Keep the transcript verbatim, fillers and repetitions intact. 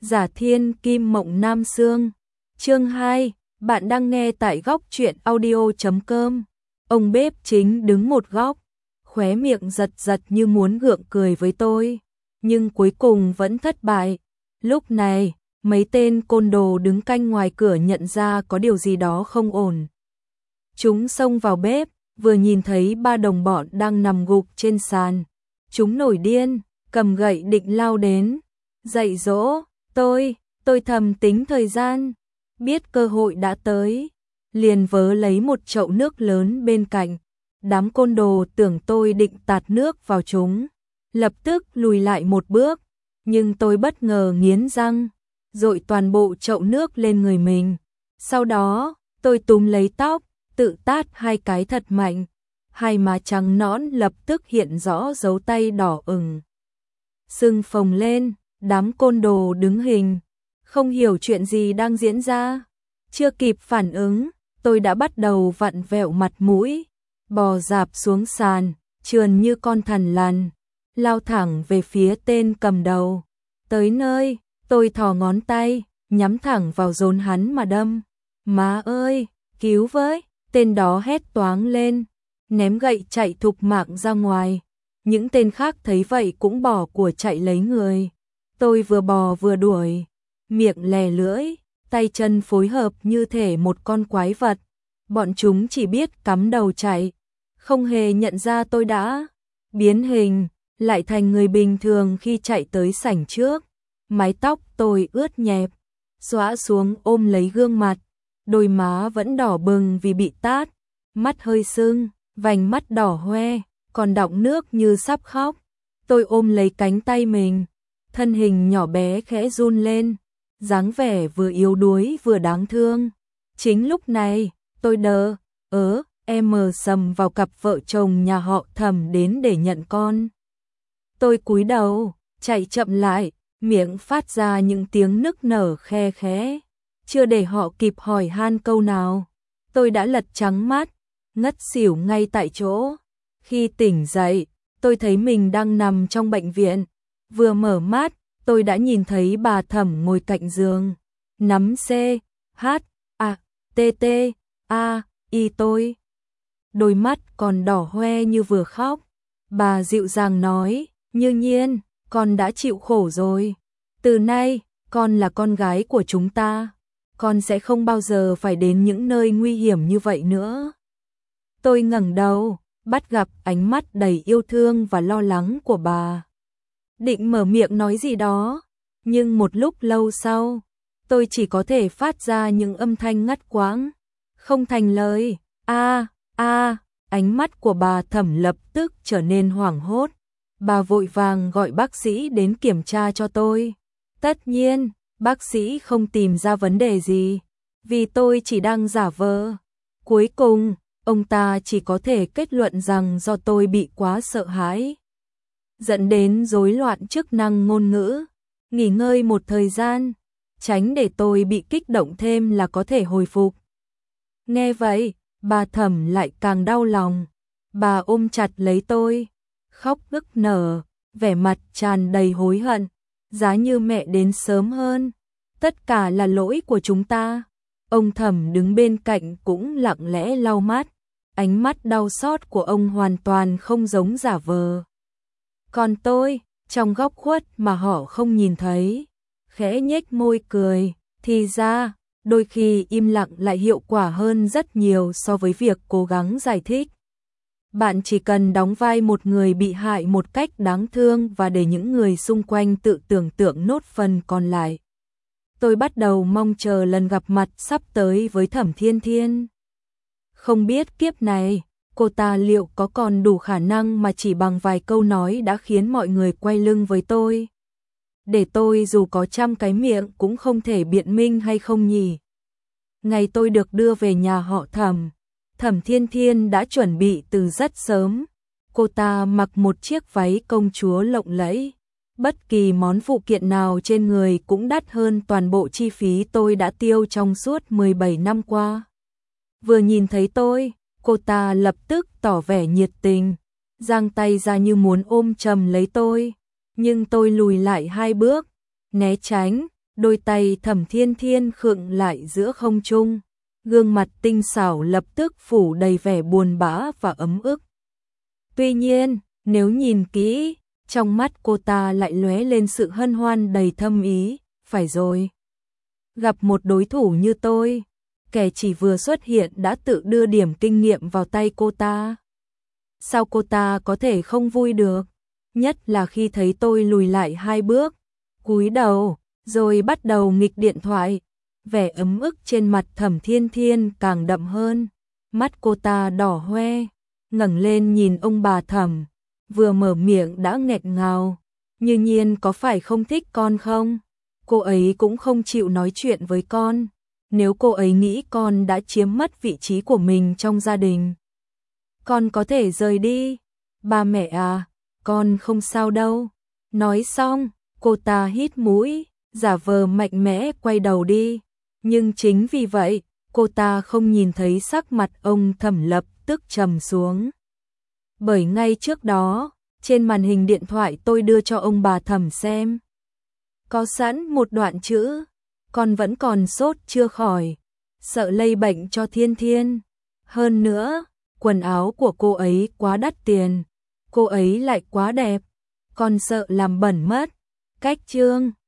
Giả Thiên Kim Mộng Nam Xương. Chương hai, bạn đang nghe tại góc truyện audio chấm com. Ông bếp chính đứng một góc, khóe miệng giật giật như muốn gượng cười với tôi, nhưng cuối cùng vẫn thất bại. Lúc này, mấy tên côn đồ đứng canh ngoài cửa nhận ra có điều gì đó không ổn. Chúng xông vào bếp, vừa nhìn thấy ba đồng bọn đang nằm gục trên sàn. Chúng nổi điên, cầm gậy định lao đến, dạy dỗ. Tôi, tôi thầm tính thời gian, biết cơ hội đã tới, liền vớ lấy một chậu nước lớn bên cạnh. Đám côn đồ tưởng tôi định tạt nước vào chúng, lập tức lùi lại một bước, nhưng tôi bất ngờ nghiến răng, dội toàn bộ chậu nước lên người mình. Sau đó, tôi túm lấy tóc, tự tát hai cái thật mạnh, hai má trắng nõn lập tức hiện rõ dấu tay đỏ ửng. Sưng phồng lên, đám côn đồ đứng hình, không hiểu chuyện gì đang diễn ra. Chưa kịp phản ứng, tôi đã bắt đầu vặn vẹo mặt mũi, bò dạp xuống sàn, trườn như con thằn lằn, lao thẳng về phía tên cầm đầu. Tới nơi, tôi thò ngón tay, nhắm thẳng vào rốn hắn mà đâm. Má ơi, cứu với! Tên đó hét toáng lên, ném gậy chạy thục mạng ra ngoài. Những tên khác thấy vậy cũng bỏ của chạy lấy người. Tôi vừa bò vừa đuổi, miệng lè lưỡi, tay chân phối hợp như thể một con quái vật. Bọn chúng chỉ biết cắm đầu chạy, không hề nhận ra tôi đã biến hình, lại thành người bình thường khi chạy tới sảnh trước. Mái tóc tôi ướt nhẹp, xõa xuống ôm lấy gương mặt, đôi má vẫn đỏ bừng vì bị tát, mắt hơi sưng, vành mắt đỏ hoe, còn đọng nước như sắp khóc. Tôi ôm lấy cánh tay mình, thân hình nhỏ bé khẽ run lên, dáng vẻ vừa yếu đuối vừa đáng thương. Chính lúc này, tôi đờ ớ, em mờ sầm vào cặp vợ chồng nhà họ Thẩm đến để nhận con. Tôi cúi đầu, chạy chậm lại, miệng phát ra những tiếng nức nở khe khẽ. Chưa để họ kịp hỏi han câu nào, tôi đã lật trắng mắt, ngất xỉu ngay tại chỗ. Khi tỉnh dậy, tôi thấy mình đang nằm trong bệnh viện. Vừa mở mắt, tôi đã nhìn thấy bà Thẩm ngồi cạnh giường, nắm C, H, A, T, T, A, Y tôi. Đôi mắt còn đỏ hoe như vừa khóc. Bà dịu dàng nói, Như Nhiên, con đã chịu khổ rồi. Từ nay, con là con gái của chúng ta. Con sẽ không bao giờ phải đến những nơi nguy hiểm như vậy nữa. Tôi ngẩng đầu, bắt gặp ánh mắt đầy yêu thương và lo lắng của bà. Định mở miệng nói gì đó, nhưng một lúc lâu sau, tôi chỉ có thể phát ra những âm thanh ngắt quãng, không thành lời. A, a, ánh mắt của bà Thẩm lập tức trở nên hoảng hốt. Bà vội vàng gọi bác sĩ đến kiểm tra cho tôi. Tất nhiên, bác sĩ không tìm ra vấn đề gì, vì tôi chỉ đang giả vờ. Cuối cùng, ông ta chỉ có thể kết luận rằng do tôi bị quá sợ hãi, dẫn đến rối loạn chức năng ngôn ngữ. Nghỉ ngơi một thời gian, tránh để tôi bị kích động thêm là có thể hồi phục. Nghe vậy, bà Thẩm lại càng đau lòng. Bà ôm chặt lấy tôi, khóc nức nở, vẻ mặt tràn đầy hối hận. Giá như mẹ đến sớm hơn, tất cả là lỗi của chúng ta. Ông Thẩm đứng bên cạnh cũng lặng lẽ lau mắt, ánh mắt đau xót của ông hoàn toàn không giống giả vờ. Còn tôi, trong góc khuất mà họ không nhìn thấy, khẽ nhếch môi cười. Thì ra, đôi khi im lặng lại hiệu quả hơn rất nhiều so với việc cố gắng giải thích. Bạn chỉ cần đóng vai một người bị hại một cách đáng thương và để những người xung quanh tự tưởng tượng nốt phần còn lại. Tôi bắt đầu mong chờ lần gặp mặt sắp tới với Thẩm Thiên Thiên. Không biết kiếp này, cô ta liệu có còn đủ khả năng mà chỉ bằng vài câu nói đã khiến mọi người quay lưng với tôi. Để tôi dù có trăm cái miệng cũng không thể biện minh hay không nhỉ. Ngày tôi được đưa về nhà họ Thẩm, Thẩm Thiên Thiên đã chuẩn bị từ rất sớm. Cô ta mặc một chiếc váy công chúa lộng lẫy. Bất kỳ món phụ kiện nào trên người cũng đắt hơn toàn bộ chi phí tôi đã tiêu trong suốt mười bảy năm qua. Vừa nhìn thấy tôi, cô ta lập tức tỏ vẻ nhiệt tình, giang tay ra như muốn ôm chầm lấy tôi. Nhưng tôi lùi lại hai bước, né tránh, Đôi tay Thẩm Thiên Thiên khựng lại giữa không trung, gương mặt tinh xảo lập tức phủ đầy vẻ buồn bã và ấm ức. Tuy nhiên, nếu nhìn kỹ, trong mắt cô ta lại lóe lên sự hân hoan đầy thâm ý, phải rồi. Gặp một đối thủ như tôi, kẻ chỉ vừa xuất hiện đã tự đưa điểm kinh nghiệm vào tay cô ta. Sao cô ta có thể không vui được? Nhất là khi thấy tôi lùi lại hai bước, cúi đầu, rồi bắt đầu nghịch điện thoại. Vẻ ấm ức trên mặt Thẩm Thiên Thiên càng đậm hơn. Mắt cô ta đỏ hoe, ngẩng lên nhìn ông bà Thẩm, vừa mở miệng đã nghẹn ngào. Như Nhiên có phải không thích con không? Cô ấy cũng không chịu nói chuyện với con. Nếu cô ấy nghĩ con đã chiếm mất vị trí của mình trong gia đình, con có thể rời đi. Ba mẹ à, con không sao đâu. Nói xong, cô ta hít mũi, giả vờ mạnh mẽ quay đầu đi. Nhưng chính vì vậy, cô ta không nhìn thấy sắc mặt ông Thẩm lập tức trầm xuống. Bởi ngay trước đó, trên màn hình điện thoại tôi đưa cho ông bà Thẩm xem, có sẵn một đoạn chữ, con vẫn còn sốt chưa khỏi, sợ lây bệnh cho Thiên Thiên. Hơn nữa, quần áo của cô ấy quá đắt tiền, cô ấy lại quá đẹp, con sợ làm bẩn mất. Cách chương